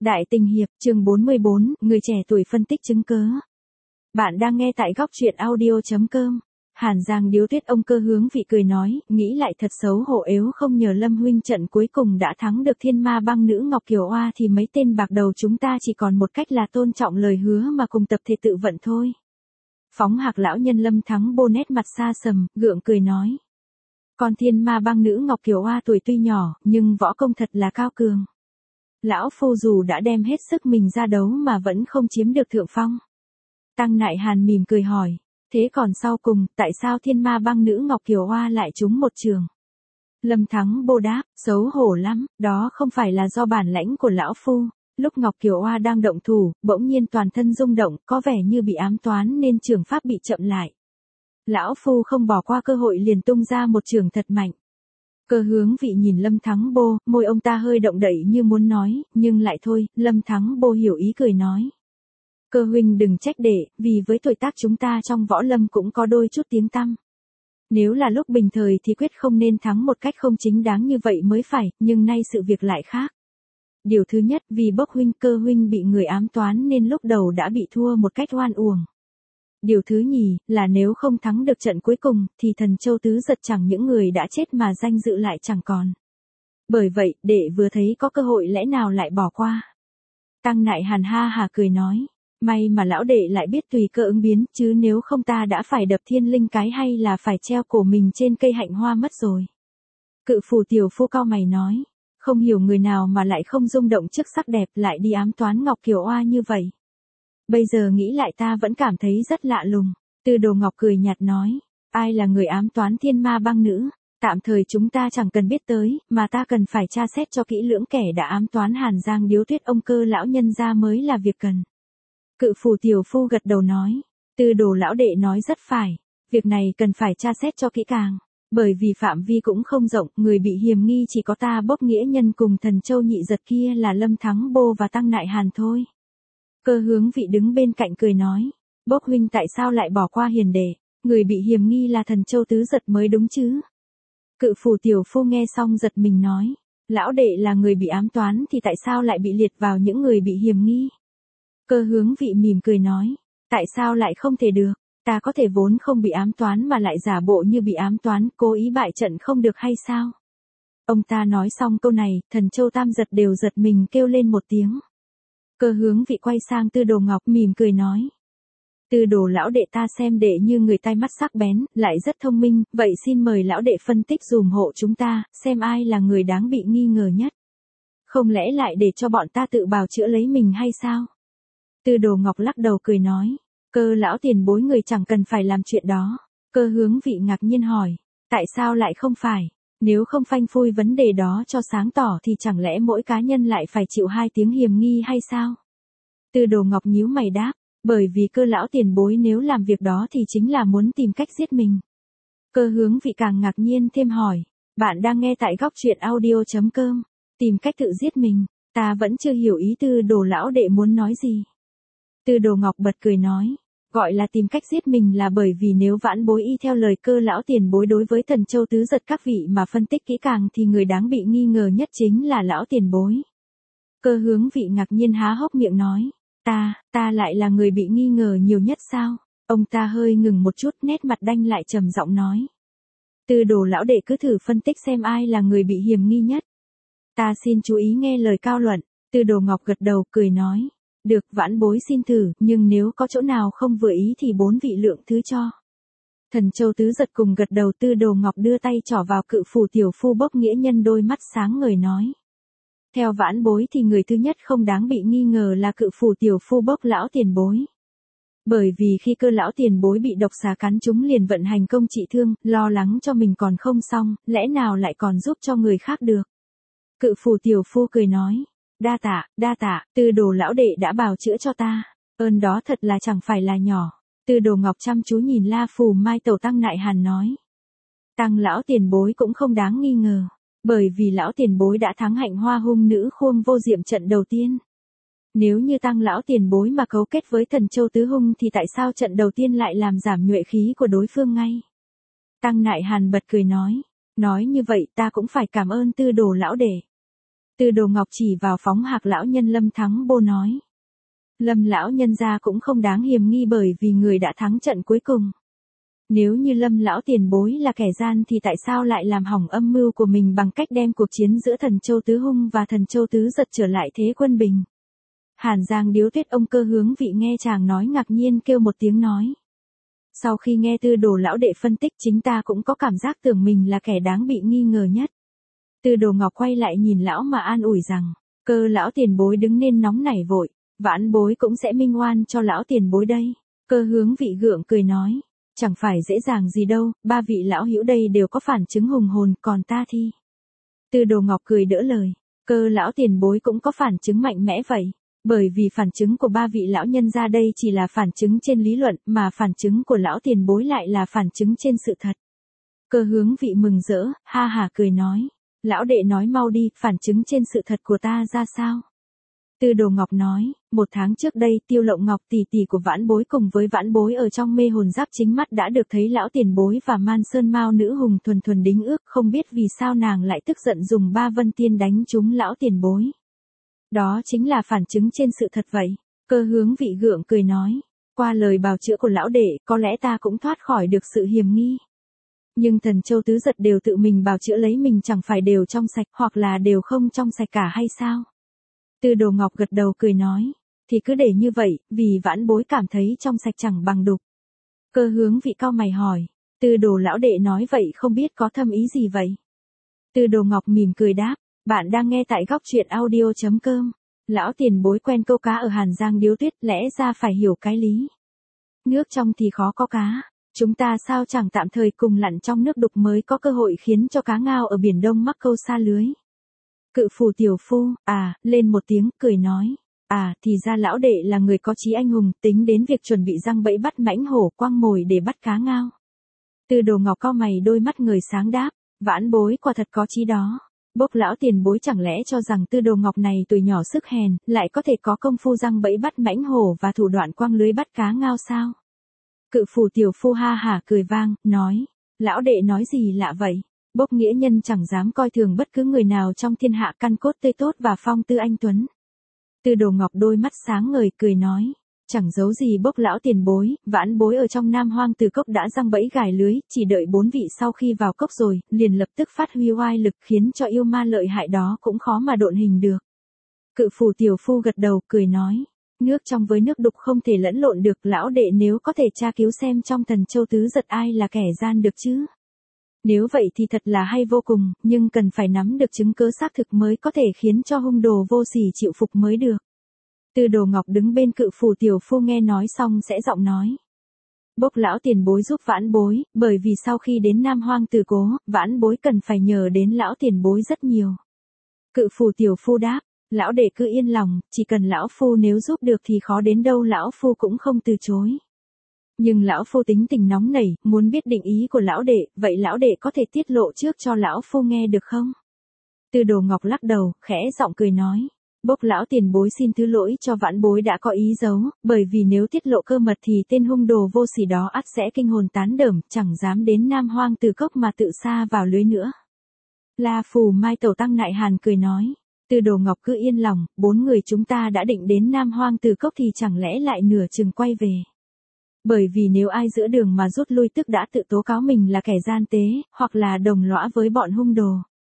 Đại Tình Hiệp, chương 44, người trẻ tuổi phân tích chứng cớ. Bạn đang nghe tại góc truyện audio.com. Hàn Giang điếu tuyết ông Cơ Hướng Vị cười nói, nghĩ lại thật xấu hổ nếu không nhờ Lâm huynh trận cuối cùng đã thắng được Thiên Ma Băng nữ Ngọc Kiều Oa thì mấy tên bạc đầu chúng ta chỉ còn một cách là tôn trọng lời hứa mà cùng tập thể tự vận thôi. Phóng Hạc lão nhân Lâm Thắng Bô nét mặt xa sầm, gượng cười nói. Còn Thiên Ma Băng nữ Ngọc Kiều Oa tuổi tuy nhỏ, nhưng võ công thật là cao cường. Lão phu dù đã đem hết sức mình ra đấu mà vẫn không chiếm được thượng phong. Tăng Nại Hàn mỉm cười hỏi, thế còn sau cùng, tại sao Thiên Ma Băng nữ Ngọc Kiều Oa lại trúng một trường? Lâm Thắng Bô đáp, xấu hổ lắm, đó không phải là do bản lãnh của lão phu. Lúc Ngọc Kiều Oa đang động thủ, bỗng nhiên toàn thân rung động, có vẻ như bị ám toán nên trường pháp bị chậm lại. Lão phu không bỏ qua cơ hội liền tung ra một trường thật mạnh. Cơ Hướng Vị nhìn Lâm Thắng Bô, môi ông ta hơi động đậy như muốn nói, nhưng lại thôi, Lâm Thắng Bô hiểu ý cười nói. Cơ huynh đừng trách để, vì với tuổi tác chúng ta trong võ lâm cũng có đôi chút tiếng tăm. Nếu là lúc bình thời thì quyết không nên thắng một cách không chính đáng như vậy mới phải, nhưng nay sự việc lại khác. Điều thứ nhất, vì bốc huynh Cơ huynh bị người ám toán nên lúc đầu đã bị thua một cách oan uổng. Điều thứ nhì, là nếu không thắng được trận cuối cùng, thì Thần Châu Tứ Giật chẳng những người đã chết mà danh dự lại chẳng còn. Bởi vậy, đệ vừa thấy có cơ hội lẽ nào lại bỏ qua. Tăng Nại Hàn ha hà cười nói, may mà lão đệ lại biết tùy cơ ứng biến, chứ nếu không ta đã phải đập Thiên Linh cái hay là phải treo cổ mình trên cây hạnh hoa mất rồi. Cự Phù tiểu phu cau mày nói, không hiểu người nào mà lại không rung động trước sắc đẹp lại đi ám toán Ngọc Kiều Oa như vậy. Bây giờ nghĩ lại ta vẫn cảm thấy rất lạ lùng. Tư Đồ Ngọc cười nhạt nói, ai là người ám toán Thiên Ma Băng nữ, tạm thời chúng ta chẳng cần biết tới, mà ta cần phải tra xét cho kỹ lưỡng kẻ đã ám toán Hàn Giang điếu tuyết ông Cơ lão nhân ra mới là việc cần. Cự Phù tiểu phu gật đầu nói, Tư Đồ lão đệ nói rất phải, việc này cần phải tra xét cho kỹ càng, bởi vì phạm vi cũng không rộng, người bị hiềm nghi chỉ có ta Bốc nghĩa nhân cùng Thần Châu nhị giật kia là Lâm Thắng Bô và Tăng Nại Hàn thôi. Cơ Hướng Vị đứng bên cạnh cười nói, Bốc huynh tại sao lại bỏ qua hiền đệ, người bị hiềm nghi là Thần Châu Tứ Giật mới đúng chứ. Cự Phù tiểu phu nghe xong giật mình nói, lão đệ là người bị ám toán thì tại sao lại bị liệt vào những người bị hiềm nghi. Cơ Hướng Vị mỉm cười nói, tại sao lại không thể được, ta có thể vốn không bị ám toán mà lại giả bộ như bị ám toán, cố ý bại trận không được hay sao. Ông ta nói xong câu này, Thần Châu Tam Giật đều giật mình kêu lên một tiếng. Cơ Hướng Vị quay sang Tư Đồ Ngọc mỉm cười nói, Tư Đồ lão đệ ta xem đệ như người tai mắt sắc bén, lại rất thông minh, vậy xin mời lão đệ phân tích dùm hộ chúng ta, xem ai là người đáng bị nghi ngờ nhất. Không lẽ lại để cho bọn ta tự bào chữa lấy mình hay sao? Tư Đồ Ngọc lắc đầu cười nói, Cơ lão tiền bối người chẳng cần phải làm chuyện đó. Cơ Hướng Vị ngạc nhiên hỏi, tại sao lại không phải? Nếu không phanh phui vấn đề đó cho sáng tỏ thì chẳng lẽ mỗi cá nhân lại phải chịu 2 tiếng hiềm nghi hay sao? Tư Đồ Ngọc nhíu mày đáp, bởi vì Cơ lão tiền bối nếu làm việc đó thì chính là muốn tìm cách giết mình. Cơ Hướng Vị càng ngạc nhiên thêm hỏi, bạn đang nghe tại góc truyện audio.com, tìm cách tự giết mình, ta vẫn chưa hiểu ý Tư Đồ lão đệ muốn nói gì. Tư Đồ Ngọc bật cười nói, gọi là tìm cách giết mình là bởi vì nếu vãn bối y theo lời Cơ lão tiền bối đối với Thần Châu Tứ Giật các vị mà phân tích kỹ càng thì người đáng bị nghi ngờ nhất chính là lão tiền bối. Cơ Hướng Vị ngạc nhiên há hốc miệng nói, ta lại là người bị nghi ngờ nhiều nhất sao? Ông ta hơi ngừng một chút, nét mặt đanh lại trầm giọng nói, Tư Đồ lão đệ cứ thử phân tích xem ai là người bị hiềm nghi nhất. Ta xin chú ý nghe lời cao luận. Tư Đồ Ngọc gật đầu cười nói, được vãn bối xin thử, nhưng nếu có chỗ nào không vừa ý thì 4 vị lượng thứ cho. Thần Châu Tứ Giật cùng gật đầu. Tư Đồ Ngọc đưa tay trỏ vào Cự Phù tiểu phu Bốc nghĩa nhân đôi mắt sáng ngời nói, theo vãn bối thì người thứ nhất không đáng bị nghi ngờ là Cự Phù tiểu phu Bốc lão tiền bối. Bởi vì khi Cơ lão tiền bối bị độc xà cắn trúng liền vận hành công trị thương, lo lắng cho mình còn không xong, lẽ nào lại còn giúp cho người khác được. Cự Phù tiểu phu cười nói, đa tạ, Tư Đồ lão đệ đã bào chữa cho ta, ơn đó thật là chẳng phải là nhỏ. Tư Đồ Ngọc chăm chú nhìn La Phù Mai Tẩu Tăng Nại Hàn nói, Tăng lão tiền bối cũng không đáng nghi ngờ, bởi vì lão tiền bối đã thắng hạnh hoa hung nữ Khuông Vô Diệm trận đầu tiên. Nếu như Tăng lão tiền bối mà cấu kết với Thần Châu Tứ Hung thì tại sao trận đầu tiên lại làm giảm nhuệ khí của đối phương ngay? Tăng Nại Hàn bật cười nói như vậy ta cũng phải cảm ơn Tư Đồ lão đệ. Tư Đồ Ngọc chỉ vào phóng hạc lão nhân Lâm Thắng Bô nói. Lâm lão nhân gia cũng không đáng hiềm nghi bởi vì người đã thắng trận cuối cùng. Nếu như Lâm lão tiền bối là kẻ gian thì tại sao lại làm hỏng âm mưu của mình bằng cách đem cuộc chiến giữa Thần Châu Tứ Hung và Thần Châu Tứ Giật trở lại thế quân bình. Hàn Giang Điếu Tuyết ông cơ hướng vị nghe chàng nói ngạc nhiên kêu một tiếng nói. Sau khi nghe Tư Đồ lão đệ phân tích chính ta cũng có cảm giác tưởng mình là kẻ đáng bị nghi ngờ nhất. Tư Đồ Ngọc quay lại nhìn lão mà an ủi rằng, Cơ lão tiền bối đứng nên nóng nảy vội, vãn bối cũng sẽ minh oan cho lão tiền bối đây. Cơ hướng vị gượng cười nói, chẳng phải dễ dàng gì đâu, ba vị lão hữu đây đều có phản chứng hùng hồn, còn ta thì. Tư Đồ Ngọc cười đỡ lời, Cơ lão tiền bối cũng có phản chứng mạnh mẽ vậy. Bởi vì phản chứng của ba vị lão nhân ra đây chỉ là phản chứng trên lý luận, mà phản chứng của lão tiền bối lại là phản chứng trên sự thật. Cơ hướng vị mừng rỡ, ha hả cười nói. Lão đệ nói mau đi, phản chứng trên sự thật của ta ra sao? Tư Đồ Ngọc nói, 1 tháng trước đây Tiêu Lộng Ngọc tỷ tỷ của vãn bối cùng với vãn bối ở trong mê hồn giáp chính mắt đã được thấy lão tiền bối và Man Sơn Mao nữ hùng thuần thuần đính ước, không biết vì sao nàng lại tức giận dùng 3 vân tiên đánh trúng lão tiền bối. Đó chính là phản chứng trên sự thật vậy. Cơ hướng vị gượng cười nói, qua lời bào chữa của lão đệ, có lẽ ta cũng thoát khỏi được sự hiềm nghi. Nhưng Thần Châu Tứ Giật đều tự mình bào chữa lấy mình chẳng phải đều trong sạch hoặc là đều không trong sạch cả hay sao? Tư Đồ Ngọc gật đầu cười nói, thì cứ để như vậy, vì vãn bối cảm thấy trong sạch chẳng bằng đục. Cơ hướng vị cau mày hỏi, Tư Đồ lão đệ nói vậy không biết có thâm ý gì vậy? Tư Đồ Ngọc mỉm cười đáp, bạn đang nghe tại góc truyện audio.com. Lão tiền bối quen câu cá ở Hàn Giang Điếu Tuyết lẽ ra phải hiểu cái lý. Nước trong thì khó có cá. Chúng ta sao chẳng tạm thời cùng lặn trong nước đục mới có cơ hội khiến cho cá ngao ở Biển Đông mắc câu xa lưới. Cự phù tiểu phu, lên một tiếng, cười nói. Thì ra lão đệ là người có chí anh hùng, tính đến việc chuẩn bị răng bẫy bắt mãnh hổ quăng mồi để bắt cá ngao. Tư Đồ Ngọc cau mày đôi mắt người sáng đáp, vãn bối quả thật có chí đó. Bốc lão tiền bối chẳng lẽ cho rằng Tư Đồ Ngọc này tuổi nhỏ sức hèn, lại có thể có công phu răng bẫy bắt mãnh hổ và thủ đoạn quăng lưới bắt cá ngao sao? Cự phù tiểu phu ha hả cười vang, nói, lão đệ nói gì lạ vậy? Bốc nghĩa nhân chẳng dám coi thường bất cứ người nào trong thiên hạ, căn cốt tươi tốt và phong tư anh tuấn. Tư Đồ Ngọc đôi mắt sáng ngời cười nói, chẳng giấu gì bốc lão tiền bối, vãn bối ở trong Nam Hoang Từ Cốc đã răng bẫy gài lưới, chỉ đợi 4 vị sau khi vào cốc rồi, liền lập tức phát huy oai lực khiến cho yêu ma lợi hại đó cũng khó mà độn hình được. Cự phù tiểu phu gật đầu cười nói, nước trong với nước đục không thể lẫn lộn được, lão đệ nếu có thể tra cứu xem trong Thần Châu Tứ Giật ai là kẻ gian được chứ. Nếu vậy thì thật là hay vô cùng, nhưng cần phải nắm được chứng cớ xác thực mới có thể khiến cho hung đồ vô sỉ chịu phục mới được. Tư Đồ Ngọc đứng bên cự phù tiểu phu nghe nói xong sẽ giọng nói. Bốc lão tiền bối giúp vãn bối, bởi vì sau khi đến Nam Hoang Từ Cố, vãn bối cần phải nhờ đến lão tiền bối rất nhiều. Cự phù tiểu phu đáp, lão đệ cứ yên lòng, chỉ cần lão phu nếu giúp được thì khó đến đâu lão phu cũng không từ chối. Nhưng lão phu tính tình nóng nảy, muốn biết định ý của lão đệ, vậy lão đệ có thể tiết lộ trước cho lão phu nghe được không? Tư Đồ Ngọc lắc đầu, khẽ giọng cười nói. Bốc lão tiền bối xin thứ lỗi cho vãn bối đã có ý giấu, bởi vì nếu tiết lộ cơ mật thì tên hung đồ vô sỉ đó ắt sẽ kinh hồn tán đởm, chẳng dám đến Nam Hoang Từ Cốc mà tự sa vào lưới nữa. La Phù Mai Tẩu Tăng Nại Hàn cười nói. Tư Đồ Ngọc cứ yên lòng, 4 người chúng ta đã định đến Nam Hoang Từ Cốc thì chẳng lẽ lại nửa chừng quay về. Bởi vì nếu ai giữa đường mà rút lui tức đã tự tố cáo mình là kẻ gian tế, hoặc là đồng lõa với bọn hung đồ.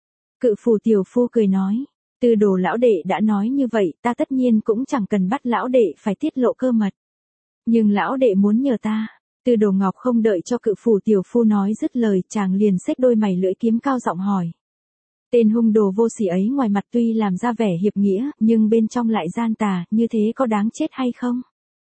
Cự phù tiểu phu cười nói. Tư Đồ lão đệ đã nói như vậy, ta tất nhiên cũng chẳng cần bắt lão đệ phải tiết lộ cơ mật. Nhưng lão đệ muốn nhờ ta. Tư Đồ Ngọc không đợi cho cự phù tiểu phu nói dứt lời, chàng liền xếch đôi mày lưỡi kiếm cao giọng hỏi. Tên hung đồ vô sỉ ấy ngoài mặt tuy làm ra vẻ hiệp nghĩa, nhưng bên trong lại gian tà, như thế có đáng chết hay không?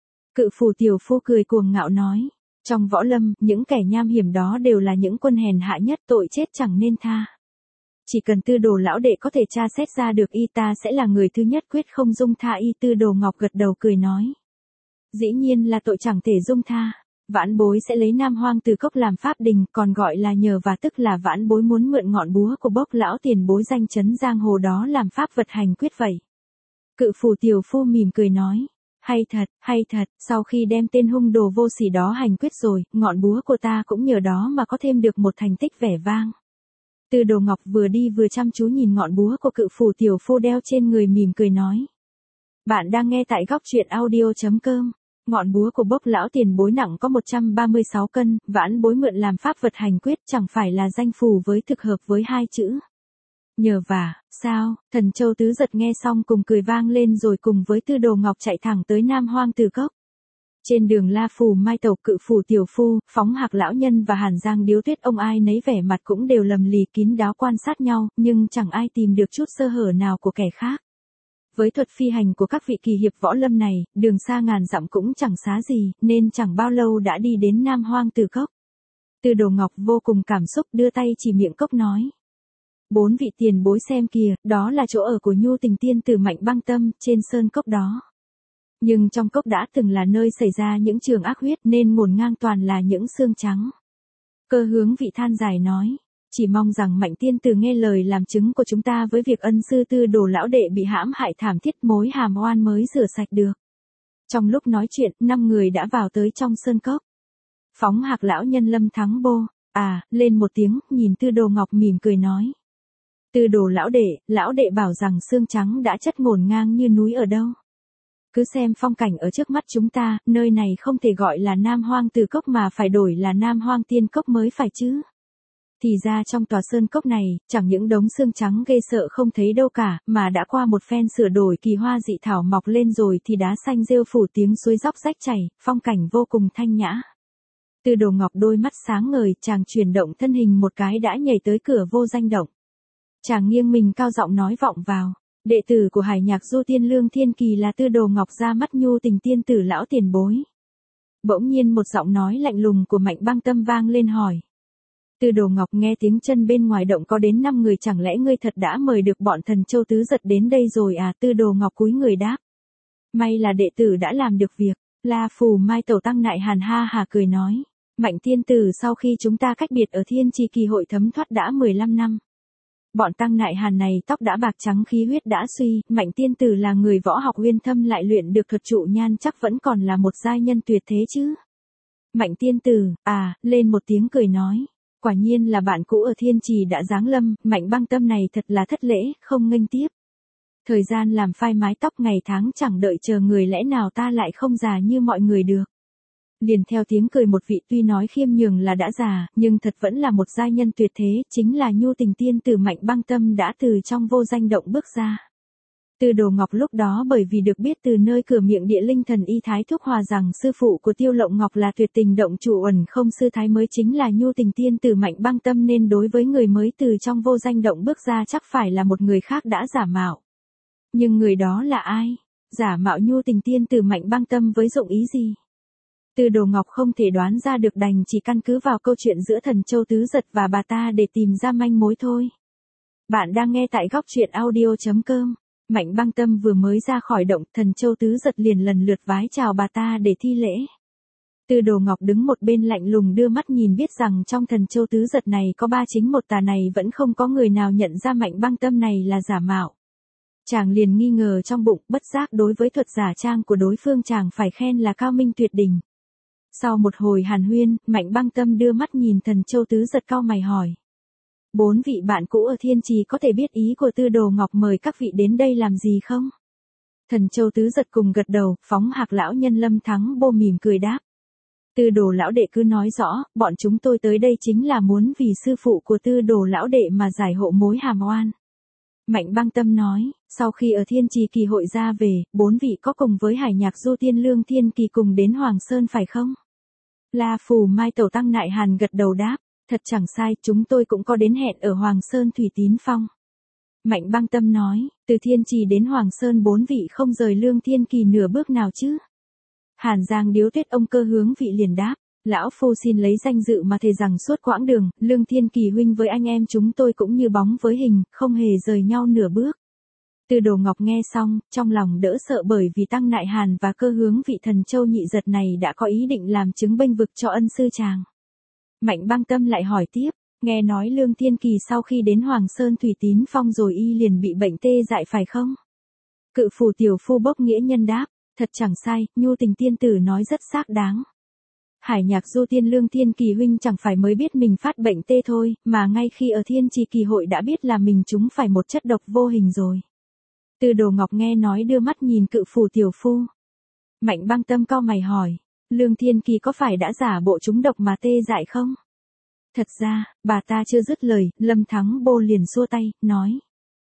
Cự phù tiểu phu cười cuồng ngạo nói. Trong võ lâm, những kẻ nham hiểm đó đều là những quân hèn hạ nhất, tội chết chẳng nên tha. Chỉ cần Tư Đồ lão đệ có thể tra xét ra được y, ta sẽ là người thứ nhất quyết không dung tha y. Tư Đồ Ngọc gật đầu cười nói. Dĩ nhiên là tội chẳng thể dung tha. Vãn bối sẽ lấy Nam Hoang Từ Cốc làm pháp đình, còn gọi là nhờ và tức là vãn bối muốn mượn ngọn búa của bốc lão tiền bối danh chấn giang hồ đó làm pháp vật hành quyết vậy. Cự phù tiểu phu mỉm cười nói. Hay thật, sau khi đem tên hung đồ vô sỉ đó hành quyết rồi, ngọn búa của ta cũng nhờ đó mà có thêm được một thành tích vẻ vang. Tư Đồ Ngọc vừa đi vừa chăm chú nhìn ngọn búa của cự phủ tiểu phu đeo trên người mỉm cười nói. Bạn đang nghe tại góc truyện audio.com. Ngọn búa của Bốc lão tiền bối nặng có 136 cân, vãn bối mượn làm pháp vật hành quyết chẳng phải là danh phù với thực hợp với hai chữ. Nhờ vả, sao, Thần Châu Tứ Giật nghe xong cùng cười vang lên rồi cùng với Tư Đồ Ngọc chạy thẳng tới Nam Hoang Tử Cốc. Trên đường La Phù Mai Tẩu, cự phủ tiểu phu, Phóng Hạc lão nhân và Hàn Giang Điếu Tuyết ông ai nấy vẻ mặt cũng đều lầm lì kín đáo quan sát nhau, nhưng chẳng ai tìm được chút sơ hở nào của kẻ khác. Với thuật phi hành của các vị kỳ hiệp võ lâm này, đường xa ngàn dặm cũng chẳng xá gì, nên chẳng bao lâu đã đi đến Nam Hoang Tử Cốc. Tư Đồ Ngọc vô cùng cảm xúc đưa tay chỉ miệng cốc nói. 4 vị tiền bối xem kìa, đó là chỗ ở của Nhu Tình tiên tử Mạnh Băng Tâm, trên sơn cốc đó. Nhưng trong cốc đã từng là nơi xảy ra những trường ác huyết nên ngổn ngang toàn là những xương trắng. Cơ Hướng Vị than dài nói. Chỉ mong rằng Mạnh tiên tử nghe lời làm chứng của chúng ta với việc ân sư Tư Đồ lão đệ bị hãm hại thảm thiết mối hàm oan mới rửa sạch được. Trong lúc nói chuyện, 5 người đã vào tới trong sơn cốc. Phóng Hạc lão nhân Lâm Thắng Bô, lên một tiếng, nhìn Tư Đồ Ngọc mỉm cười nói. Tư Đồ lão đệ bảo rằng xương trắng đã chất ngổn ngang như núi ở đâu. Cứ xem phong cảnh ở trước mắt chúng ta, nơi này không thể gọi là Nam Hoang Tử Cốc mà phải đổi là Nam Hoang Tiên Cốc mới phải chứ. Thì ra trong tòa sơn cốc này, chẳng những đống xương trắng ghê sợ không thấy đâu cả, mà đã qua một phen sửa đổi kỳ hoa dị thảo mọc lên rồi thì đá xanh rêu phủ tiếng suối dốc rách chảy, phong cảnh vô cùng thanh nhã. Tư Đồ Ngọc đôi mắt sáng ngời, chàng chuyển động thân hình một cái đã nhảy tới cửa vô danh động. Chàng nghiêng mình cao giọng nói vọng vào. Đệ tử của Hải Nhạc Du Tiên Lương Thiên Kỳ là Tư Đồ Ngọc ra mắt Nhu Tình tiên tử lão tiền bối. Bỗng nhiên một giọng nói lạnh lùng của Mạnh Băng Tâm vang lên hỏi. Tư Đồ Ngọc nghe tiếng chân bên ngoài động có đến 5 người, chẳng lẽ ngươi thật đã mời được bọn Thần Châu Tứ Giật đến đây rồi à? Tư Đồ Ngọc cúi người đáp. May là đệ tử đã làm được việc. La Phù Mai Tẩu Tăng Nại Hàn ha hà cười nói. Mạnh tiên tử sau khi chúng ta cách biệt ở Thiên Trì Kỳ hội thấm thoát đã 15 năm. Bọn Tăng Nại Hàn này tóc đã bạc trắng khí huyết đã suy, Mạnh tiên tử là người võ học uyên thâm lại luyện được thuật trụ nhan chắc vẫn còn là một giai nhân tuyệt thế chứ. Mạnh tiên tử, lên một tiếng cười nói. Quả nhiên là bạn cũ ở Thiên Trì đã giáng lâm, Mạnh Băng Tâm này thật là thất lễ, không nghênh tiếp. Thời gian làm phai mái tóc ngày tháng chẳng đợi chờ người, lẽ nào ta lại không già như mọi người được. Liền theo tiếng cười một vị tuy nói khiêm nhường là đã già, nhưng thật vẫn là một giai nhân tuyệt thế, chính là Nhu Tình tiên tử Mạnh Băng Tâm đã từ trong vô danh động bước ra. Tư Đồ Ngọc lúc đó bởi vì được biết từ nơi cửa miệng địa linh thần y Thái Thúc Hòa rằng sư phụ của Tiêu Lộng Ngọc là tuyệt tình động chủ ẩn không sư thái mới chính là Nhu Tình tiên tử Mạnh Băng Tâm, nên đối với người mới từ trong vô danh động bước ra chắc phải là một người khác đã giả mạo. Nhưng người đó là ai? Giả mạo Nhu Tình tiên tử Mạnh Băng Tâm với dụng ý gì? Tư Đồ Ngọc không thể đoán ra được, đành chỉ căn cứ vào câu chuyện giữa Thần Châu Tứ Giật và bà ta để tìm ra manh mối thôi. Bạn đang nghe tại góc truyện audio.com. Mạnh Băng Tâm vừa mới ra khỏi động, Thần Châu Tứ Giật liền lần lượt vái chào bà ta để thi lễ. Tư Đồ Ngọc đứng một bên lạnh lùng đưa mắt nhìn, biết rằng trong Thần Châu Tứ Giật này có 3 chính một tà này vẫn không có người nào nhận ra Mạnh Băng Tâm này là giả mạo. Chàng liền nghi ngờ trong bụng, bất giác đối với thuật giả trang của đối phương chàng phải khen là cao minh tuyệt đỉnh. Sau một hồi hàn huyên, Mạnh Băng Tâm đưa mắt nhìn Thần Châu Tứ Giật cau mày hỏi. 4 vị bạn cũ ở Thiên Trì có thể biết ý của Tư Đồ Ngọc mời các vị đến đây làm gì không? Thần Châu Tứ Giật cùng gật đầu, Phóng Hạc lão nhân Lâm Thắng Bô mỉm cười đáp. Tư Đồ lão đệ cứ nói rõ, bọn chúng tôi tới đây chính là muốn vì sư phụ của Tư Đồ lão đệ mà giải hộ mối hàm oan. Mạnh Băng Tâm nói, sau khi ở Thiên Trì Kỳ hội ra về, 4 vị có cùng với Hải Nhạc Du Tiên Lương Thiên Kỳ cùng đến Hoàng Sơn phải không? La Phù Mai Tẩu Tăng Nại Hàn gật đầu đáp, thật chẳng sai, chúng tôi cũng có đến hẹn ở Hoàng Sơn Thủy Tín Phong. Mạnh Băng Tâm nói, từ Thiên Trì đến Hoàng Sơn 4 vị không rời Lương Thiên Kỳ nửa bước nào chứ? Hàn Giang Điếu Tuyết ông Cơ Hướng Vị liền đáp, lão phu xin lấy danh dự mà thề rằng suốt quãng đường, Lương Thiên Kỳ huynh với anh em chúng tôi cũng như bóng với hình, không hề rời nhau nửa bước. Tư Đồ Ngọc nghe xong, trong lòng đỡ sợ bởi vì Tăng Nại Hàn và Cơ Hướng Vị Thần Châu Nhị Giật này đã có ý định làm chứng bênh vực cho ân sư chàng. Mạnh Băng Tâm lại hỏi tiếp, nghe nói Lương Thiên Kỳ sau khi đến Hoàng Sơn Thủy Tín Phong rồi y liền bị bệnh tê dại phải không? Cự phủ tiểu phu Bốc nghĩa nhân đáp, thật chẳng sai, Nhu Tình tiên tử nói rất xác đáng. Hải Nhạc Du Tiên Lương Thiên Kỳ huynh chẳng phải mới biết mình phát bệnh tê thôi, mà ngay khi ở Thiên Trì Kỳ hội đã biết là mình trúng phải một chất độc vô hình rồi. Từ Đồ Ngọc nghe nói đưa mắt nhìn Cự Phù tiểu phu. Mạnh Băng Tâm cau mày hỏi, Lương Thiên Kỳ có phải đã giả bộ trúng độc mà tê dại không? Thật ra, bà ta chưa dứt lời, Lâm Thắng Bô liền xua tay, nói.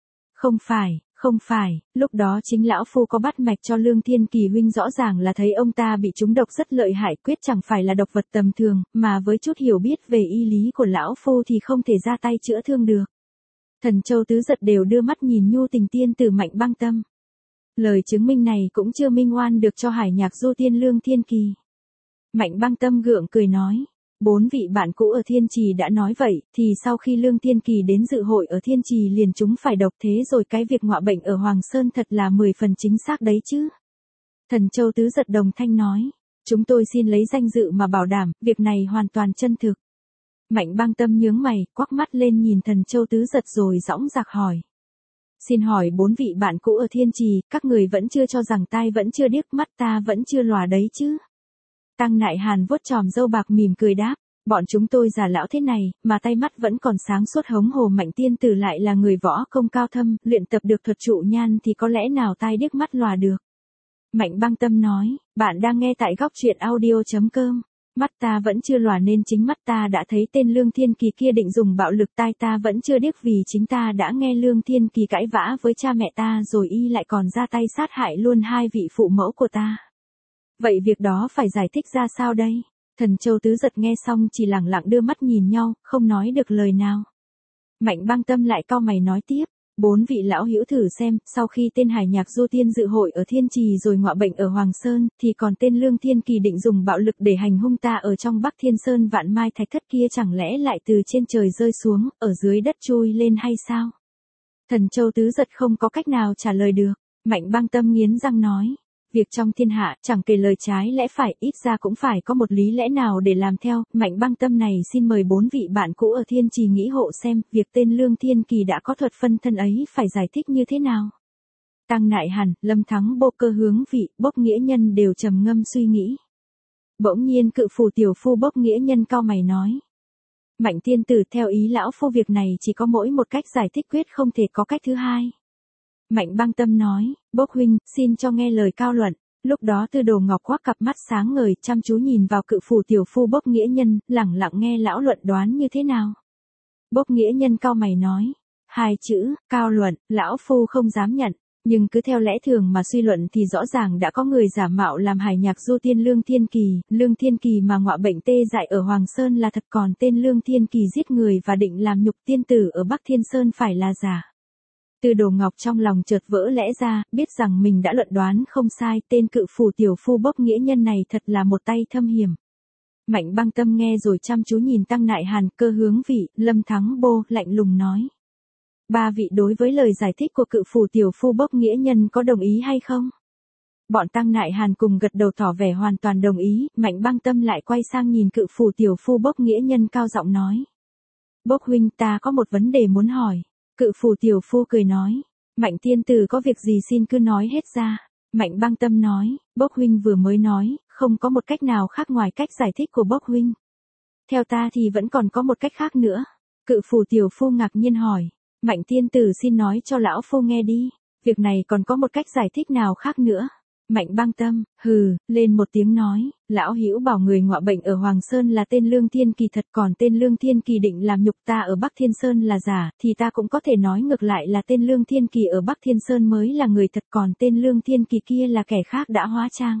Không phải, lúc đó chính lão phu có bắt mạch cho Lương Thiên Kỳ huynh, rõ ràng là thấy ông ta bị trúng độc rất lợi hại, quyết chẳng phải là độc vật tầm thường, mà với chút hiểu biết về y lý của lão phu thì không thể ra tay chữa thương được. Thần Châu Tứ Giật đều đưa mắt nhìn nhu tình tiên tử Mạnh Băng Tâm. Lời chứng minh này cũng chưa minh oan được cho Hải Nhạc Du Tiên Lương Thiên Kỳ. Mạnh Băng Tâm gượng cười nói. 4 vị bạn cũ ở Thiên Trì đã nói vậy, thì sau khi Lương Thiên Kỳ đến dự hội ở Thiên Trì liền trúng phải độc, thế rồi cái việc ngọa bệnh ở Hoàng Sơn thật là 10 phần chính xác đấy chứ. Thần Châu Tứ Giật đồng thanh nói, chúng tôi xin lấy danh dự mà bảo đảm, việc này hoàn toàn chân thực. Mạnh Băng Tâm nhướng mày, quắc mắt lên nhìn Thần Châu Tứ Giật rồi dõng dạc hỏi. Xin hỏi 4 vị bạn cũ ở Thiên Trì, các người vẫn chưa cho rằng tai vẫn chưa điếc, mắt ta vẫn chưa lòa đấy chứ? Tăng Nại Hàn vuốt chòm râu bạc mỉm cười đáp, bọn chúng tôi già lão thế này, mà tay mắt vẫn còn sáng suốt, hống hồ Mạnh tiên tử lại là người võ công cao thâm, luyện tập được thuật trụ nhan thì có lẽ nào tai điếc mắt lòa được. Mạnh Băng Tâm nói, bạn đang nghe tại góc truyện audio.com. Mắt ta vẫn chưa lòa nên chính mắt ta đã thấy tên Lương Thiên Kỳ kia định dùng bạo lực, tai ta vẫn chưa điếc vì chính ta đã nghe Lương Thiên Kỳ cãi vã với cha mẹ ta rồi y lại còn ra tay sát hại luôn 2 vị phụ mẫu của ta. Vậy việc đó phải giải thích ra sao đây? Thần Châu Tứ Giật nghe xong chỉ lẳng lặng đưa mắt nhìn nhau, không nói được lời nào. Mạnh Băng Tâm lại cau mày nói tiếp, 4 vị lão hữu thử xem, sau khi tên Hải Nhạc Du Tiên dự hội ở Thiên Trì rồi ngọa bệnh ở Hoàng Sơn, thì còn tên Lương Thiên Kỳ định dùng bạo lực để hành hung ta ở trong Bắc Thiên Sơn Vạn Mai Thạch Thất kia, chẳng lẽ lại từ trên trời rơi xuống, ở dưới đất chui lên hay sao? Thần Châu Tứ Giật không có cách nào trả lời được. Mạnh Băng Tâm nghiến răng nói, việc trong thiên hạ chẳng kể lời trái lẽ phải, ít ra cũng phải có một lý lẽ nào để làm theo. Mạnh Băng Tâm này xin mời 4 vị bạn cũ ở Thiên Trì nghĩ hộ xem, việc tên Lương Thiên Kỳ đã có thuật phân thân ấy phải giải thích như thế nào. Tăng Nại Hàn, Lâm Thắng Bô, Cơ Hướng Vị, Bốc Nghĩa Nhân đều trầm ngâm suy nghĩ. Bỗng nhiên Cự Phù tiểu phu Bốc Nghĩa Nhân cau mày nói, Mạnh tiên tử, theo ý lão phu việc này chỉ có mỗi một cách giải thích, quyết không thể có cách thứ hai. Mạnh Băng Tâm nói, Bốc huynh, xin cho nghe lời cao luận. Lúc đó Tư Đồ Ngọc quắc cặp mắt sáng ngời, chăm chú nhìn vào Cự Phù tiểu phu Bốc Nghĩa Nhân, lẳng lặng nghe lão luận đoán như thế nào. Bốc Nghĩa Nhân cau mày nói, 2 chữ, cao luận, lão phu không dám nhận. Nhưng cứ theo lẽ thường mà suy luận thì rõ ràng đã có người giả mạo làm Hải Nhạc Du Tiên Lương Thiên Kỳ mà ngọa bệnh tê dại ở Hoàng Sơn là thật, còn tên Lương Thiên Kỳ giết người và định làm nhục tiên tử ở Bắc Thiên Sơn phải là giả. Tư Đồ Ngọc trong lòng chợt vỡ lẽ ra, biết rằng mình đã luận đoán không sai, tên Cự Phù tiểu phu Bốc Nghĩa Nhân này thật là một tay thâm hiểm. Mạnh Băng Tâm nghe rồi chăm chú nhìn Tăng Nại Hàn, Cơ Hướng Vị, Lâm Thắng Bô, lạnh lùng nói. 3 vị đối với lời giải thích của Cự Phù tiểu phu Bốc Nghĩa Nhân có đồng ý hay không? Bọn Tăng Nại Hàn cùng gật đầu tỏ vẻ hoàn toàn đồng ý. Mạnh Băng Tâm lại quay sang nhìn Cự Phù tiểu phu Bốc Nghĩa Nhân cao giọng nói. Bốc huynh, ta có một vấn đề muốn hỏi. Cự Phù tiểu phu cười nói, Mạnh tiên tử có việc gì xin cứ nói hết ra. Mạnh Băng Tâm nói, Bốc huynh vừa mới nói, không có một cách nào khác ngoài cách giải thích của Bốc huynh. Theo ta thì vẫn còn có một cách khác nữa. Cự Phù tiểu phu ngạc nhiên hỏi, Mạnh tiên tử xin nói cho lão phu nghe đi, việc này còn có một cách giải thích nào khác nữa. Mạnh Băng Tâm, hừ, lên một tiếng nói, lão hữu bảo người ngọa bệnh ở Hoàng Sơn là tên Lương Thiên Kỳ thật, còn tên Lương Thiên Kỳ định làm nhục ta ở Bắc Thiên Sơn là giả, thì ta cũng có thể nói ngược lại là tên Lương Thiên Kỳ ở Bắc Thiên Sơn mới là người thật, còn tên Lương Thiên Kỳ kia là kẻ khác đã hóa trang.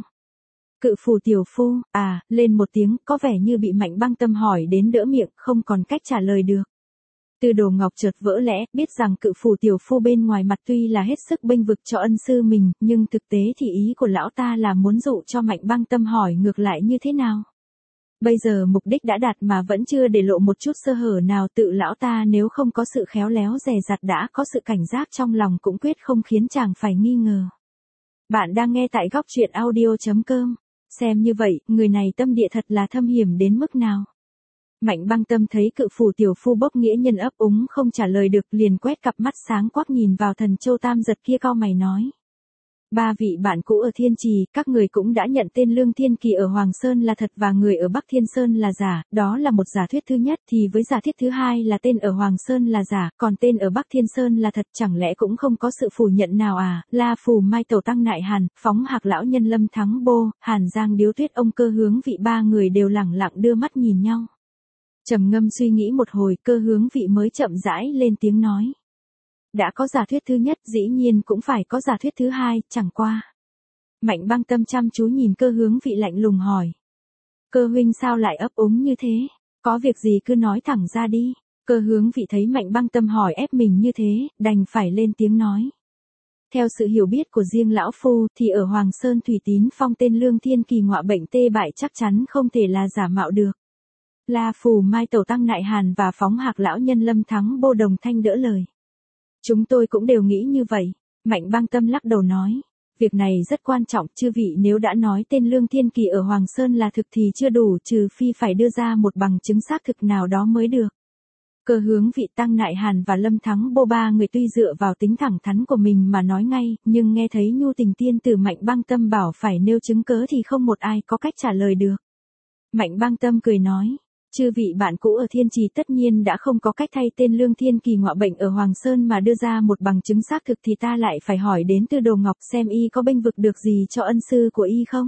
Cự Phù tiểu phu, lên một tiếng, có vẻ như bị Mạnh Băng Tâm hỏi đến đỡ miệng, không còn cách trả lời được. Tư Đồ Ngọc chợt vỡ lẽ, biết rằng Cự Phù tiểu phu bên ngoài mặt tuy là hết sức bênh vực cho ân sư mình, nhưng thực tế thì ý của lão ta là muốn dụ cho Mạnh Băng Tâm hỏi ngược lại như thế nào. Bây giờ mục đích đã đạt mà vẫn chưa để lộ một chút sơ hở nào, tự lão ta nếu không có sự khéo léo dè dặt đã có sự cảnh giác trong lòng cũng quyết không khiến chàng phải nghi ngờ. Bạn đang nghe tại góc truyện audio.com. Xem như vậy, người này tâm địa thật là thâm hiểm đến mức nào. Mạnh Băng Tâm thấy Cự Phù tiểu phu Bốc Nghĩa Nhân ấp úng không trả lời được, liền quét cặp mắt sáng quắc nhìn vào Thần Châu Tam Giật kia, cau mày nói. Ba vị bạn cũ ở Thiên Trì, các người cũng đã nhận tên Lương Thiên Kỳ ở Hoàng Sơn là thật và người ở Bắc Thiên Sơn là giả, đó là một giả thuyết thứ nhất, thì với giả thuyết thứ hai là tên ở Hoàng Sơn là giả, còn tên ở Bắc Thiên Sơn là thật, chẳng lẽ cũng không có sự phủ nhận nào à? La Phù Mai Tẩu Tăng Nại Hàn, Phóng Hạc lão nhân Lâm Thắng Bô, Hàn Giang Điếu Tuyết ông Cơ Hướng Vị, ba người đều lẳng lặng đưa mắt nhìn nhau. Trầm ngâm suy nghĩ một hồi, Cơ Hướng Vị mới chậm rãi lên tiếng nói. Đã có giả thuyết thứ nhất, dĩ nhiên cũng phải có giả thuyết thứ hai, chẳng qua. Mạnh Băng Tâm chăm chú nhìn Cơ Hướng Vị lạnh lùng hỏi. Cơ huynh sao lại ấp úng như thế? Có việc gì cứ nói thẳng ra đi. Cơ Hướng Vị thấy Mạnh Băng Tâm hỏi ép mình như thế, đành phải lên tiếng nói. Theo sự hiểu biết của riêng lão phu thì ở Hoàng Sơn Thủy Tín Phong tên Lương Thiên Kỳ ngọa bệnh tê bại chắc chắn không thể là giả mạo được. La Phù Mai Tẩu Tăng Nại Hàn và Phóng Hạc lão nhân Lâm Thắng Bô đồng thanh đỡ lời. Chúng tôi cũng đều nghĩ như vậy. Mạnh Băng Tâm lắc đầu nói. Việc này rất quan trọng, chư vị nếu đã nói tên Lương Thiên Kỳ ở Hoàng Sơn là thực thì chưa đủ, trừ phi phải đưa ra một bằng chứng xác thực nào đó mới được. Cơ Hướng Vị, Tăng Nại Hàn và Lâm Thắng Bô ba người tuy dựa vào tính thẳng thắn của mình mà nói ngay, nhưng nghe thấy Nhu Tình tiên tử Mạnh Băng Tâm bảo phải nêu chứng cớ thì không một ai có cách trả lời được. Mạnh Băng Tâm cười nói. Chư vị bạn cũ ở Thiên Trì tất nhiên đã không có cách thay tên Lương Thiên Kỳ ngọa bệnh ở Hoàng Sơn mà đưa ra một bằng chứng xác thực thì ta lại phải hỏi đến Tư Đồ Ngọc xem y có bênh vực được gì cho ân sư của y không?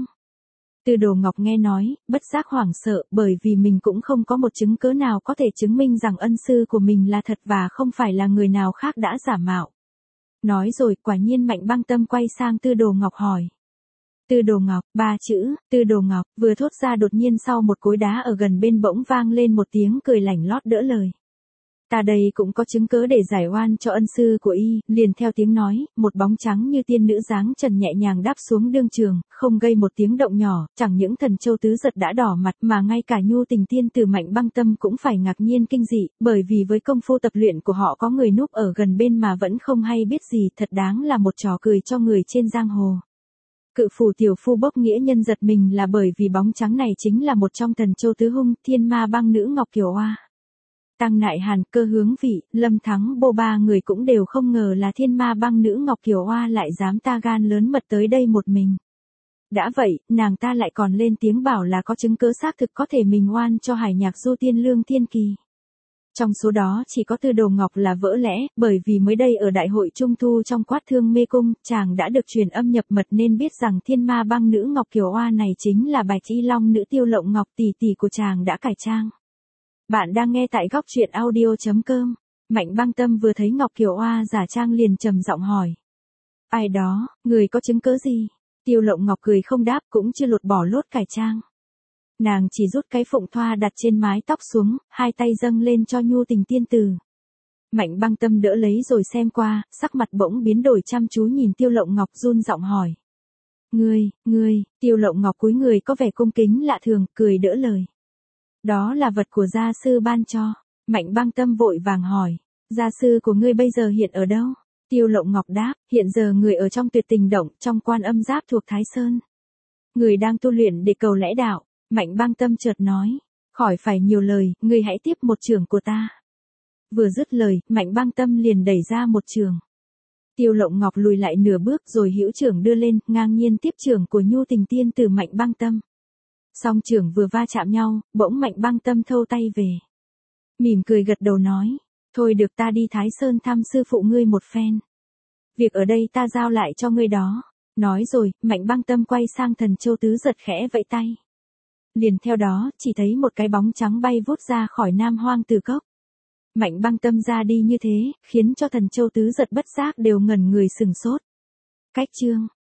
Tư Đồ Ngọc nghe nói, bất giác hoảng sợ bởi vì mình cũng không có một chứng cớ nào có thể chứng minh rằng ân sư của mình là thật và không phải là người nào khác đã giả mạo. Nói rồi quả nhiên Mạnh Băng Tâm quay sang Tư Đồ Ngọc hỏi. Tư Đồ Ngọc, ba chữ, Tư Đồ Ngọc, vừa thốt ra đột nhiên sau một cối đá ở gần bên bỗng vang lên một tiếng cười lảnh lót đỡ lời. Ta đây cũng có chứng cớ để giải oan cho ân sư của y, liền theo tiếng nói, một bóng trắng như tiên nữ dáng trần nhẹ nhàng đáp xuống đương trường, không gây một tiếng động nhỏ, chẳng những Thần Châu Tứ Giật đã đỏ mặt mà ngay cả Nhu Tình tiên tử Mạnh Băng Tâm cũng phải ngạc nhiên kinh dị, bởi vì với công phu tập luyện của họ có người núp ở gần bên mà vẫn không hay biết gì, thật đáng là một trò cười cho người trên giang hồ. Cự phủ tiểu phu bốc nghĩa nhân giật mình là bởi vì bóng trắng này chính là một trong Thần Châu Tứ Hung, Thiên Ma Băng Nữ Ngọc Kiều Oa. Tăng Nại Hàn, Cơ Hướng Vị, Lâm Thắng Bô ba người cũng đều không ngờ là Thiên Ma Băng Nữ Ngọc Kiều Oa lại dám ta gan lớn mật tới đây một mình. Đã vậy, nàng ta lại còn lên tiếng bảo là có chứng cớ xác thực có thể mình oan cho Hải Nhạc Du Tiên Lương Thiên Kỳ. Trong số đó chỉ có Tư Đồ Ngọc là vỡ lẽ, bởi vì mới đây ở đại hội Trung Thu trong Quát Thương Mê Cung, chàng đã được truyền âm nhập mật nên biết rằng Thiên Ma Băng Nữ Ngọc Kiều Oa này chính là Bạch Y Long Nữ Tiêu Lộng Ngọc tỷ tỷ của chàng đã cải trang. Bạn đang nghe tại góc truyện audio.com. Mạnh Băng Tâm vừa thấy Ngọc Kiều Oa giả trang liền trầm giọng hỏi. Ai đó, người có chứng cớ gì? Tiêu Lộng Ngọc cười không đáp cũng chưa lột bỏ lốt cải trang. Nàng chỉ rút cái phụng thoa đặt trên mái tóc xuống, hai tay dâng lên cho Nhu Tình tiên tử. Mạnh Băng Tâm đỡ lấy rồi xem qua, sắc mặt bỗng biến đổi chăm chú nhìn Tiêu Lộng Ngọc run giọng hỏi. Ngươi, Tiêu Lộng Ngọc cúi người có vẻ cung kính lạ thường, cười đỡ lời. Đó là vật của gia sư ban cho. Mạnh Băng Tâm vội vàng hỏi. Gia sư của ngươi bây giờ hiện ở đâu? Tiêu Lộng Ngọc đáp, hiện giờ người ở trong Tuyệt Tình Động, trong Quan Âm Giáp thuộc Thái Sơn. Người đang tu luyện để cầu lẽ đạo. Mạnh Băng Tâm chợt nói. Khỏi phải nhiều lời, ngươi hãy tiếp một chưởng của ta. Vừa dứt lời, Mạnh Băng Tâm liền đẩy ra một chưởng. Tiêu Lộng Ngọc lùi lại nửa bước rồi hữu chưởng đưa lên, ngang nhiên tiếp chưởng của Nhu Tình tiên tử Mạnh Băng Tâm. Song chưởng vừa va chạm nhau, bỗng Mạnh Băng Tâm thâu tay về. Mỉm cười gật đầu nói. Thôi được ta đi Thái Sơn thăm sư phụ ngươi một phen. Việc ở đây ta giao lại cho ngươi đó. Nói rồi, Mạnh Băng Tâm quay sang Thần Châu Tứ Giật khẽ vẫy tay. Liền theo đó, chỉ thấy một cái bóng trắng bay vút ra khỏi Nam Hoang Tử Cốc. Mạnh Băng Tâm ra đi như thế, khiến cho Thần Châu Tứ Giật bất giác đều ngẩn người sừng sốt. Cách chương